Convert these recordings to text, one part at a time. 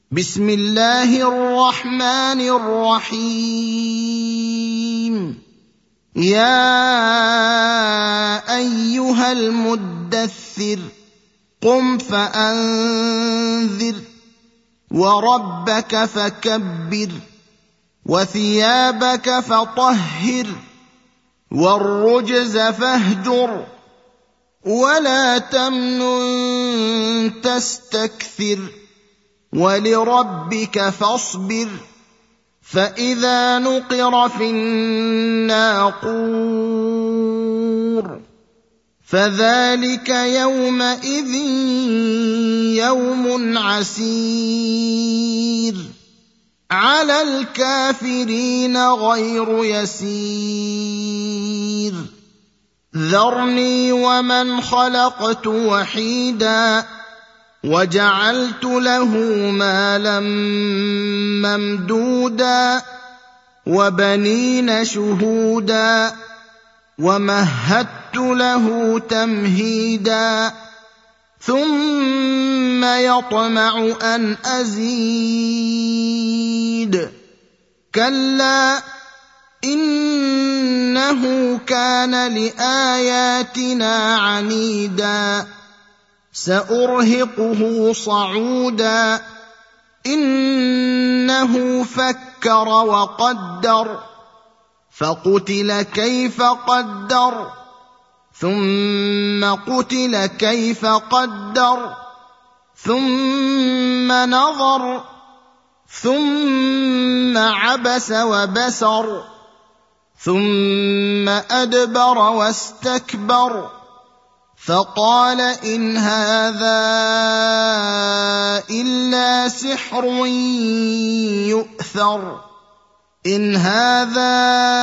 بسم الله الرحمن الرحيم. يا أيها المدثر قم فأنذر وربك فكبر وثيابك فطهر والرجز فاهجر ولا تمنن تستكثر ولربك فاصبر فإذا نقر في الناقور فذلك يومئذ يوم عسير على الكافرين غير يسير. ذرني ومن خلقت وحيدا وجعلت له مالا ممدودا وبنين شهودا ومهدت له تمهيدا ثم يطمع أن أزيد كلا إنه كان لآياتنا عنيدا سأرهقه صعودا إنه فكر وقدر فقتل كيف قدر ثم قتل كيف قدر ثم نظر ثم عبس وبسر ثم أدبر واستكبر فقال إن هذا إلا سحر يؤثر إن هذا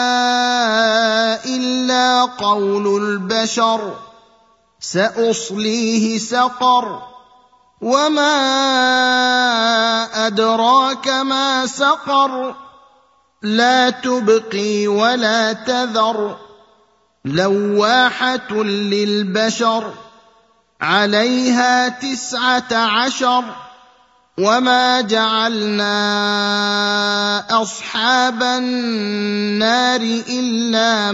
إلا قول البشر سأصليه سقر وما أدراك ما سقر لا تبقي ولا تذر لواحة للبشر عليها 19 وما جعلنا أصحاب النار إلا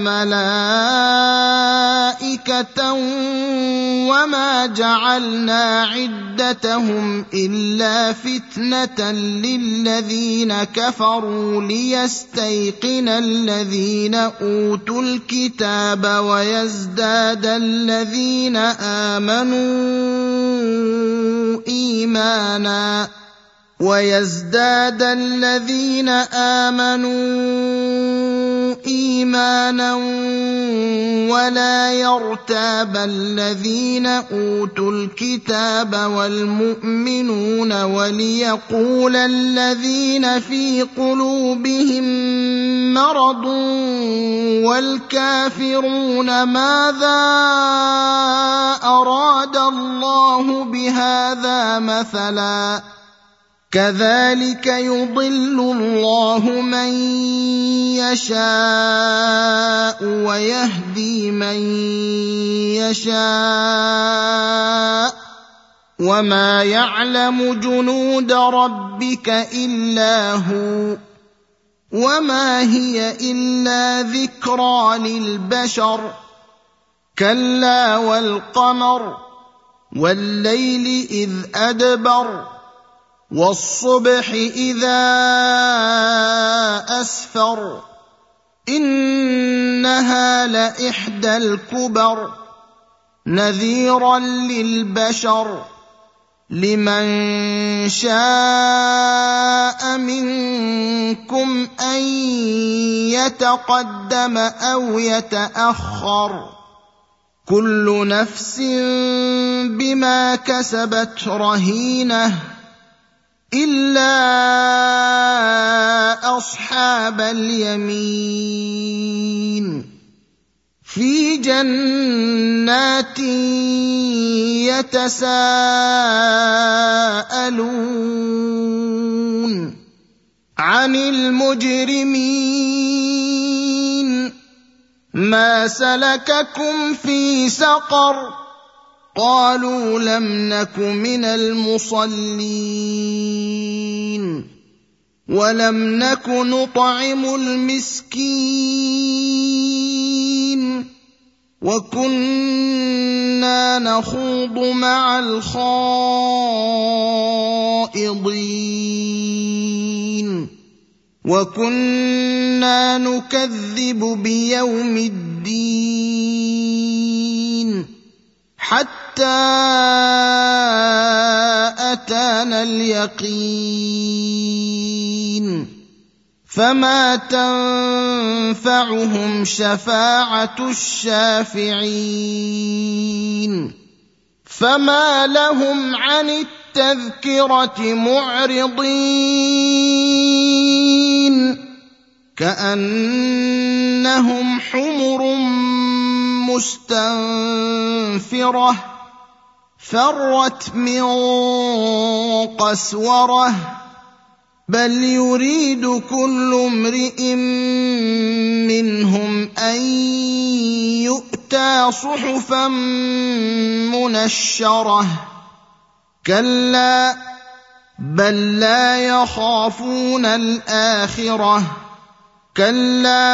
ملائكة وما جعلنا عدتهم إلا فتنة للذين كفروا ليستيقن الذين أوتوا الكتاب ويزداد الذين آمنوا إيمانا ولا يرتاب الذين أوتوا الكتاب والمؤمنون وليقول الذين في قلوبهم مرض والكافرون ماذا أراد الله بهذا مثلا كذلك يضل الله من يشاء ويهدي من يشاء وما يعلم جنود ربك إلا هو وما هي إلا ذكرى للبشر كلا والقمر والليل إذ أدبر والصبح إذا أسفر إنها لإحدى الكبر نذيرا للبشر لمن شاء منكم أن يتقدم أو يتأخر كل نفس بما كسبت رهينة إلا أصحاب اليمين في جنات يتساءلون عن المجرمين ما سلككم في سقر قالوا لم نك من المصلين ولم نك نطعم المسكين وكنا نخوض مع الخائضين وكنا نكذب بيوم الدين حتى أتانا اليقين فما تنفعهم شفاعة الشافعين فما لهم عن التذكرة معرضين كأنهم حمر مستنفرة فرت من قسورة بل يريد كل امرئ منهم أن يؤتى صحفا منشرة كلا بل لا يخافون الآخرة كلا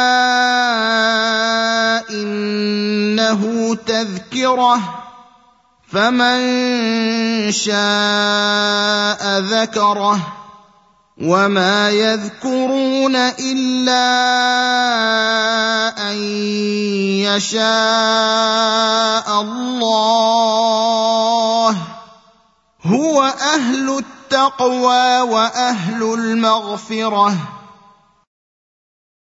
إنه تذكرة فمن شاء ذكره وما يذكرون إلا أن يشاء الله هو أهل التقوى وأهل المغفرة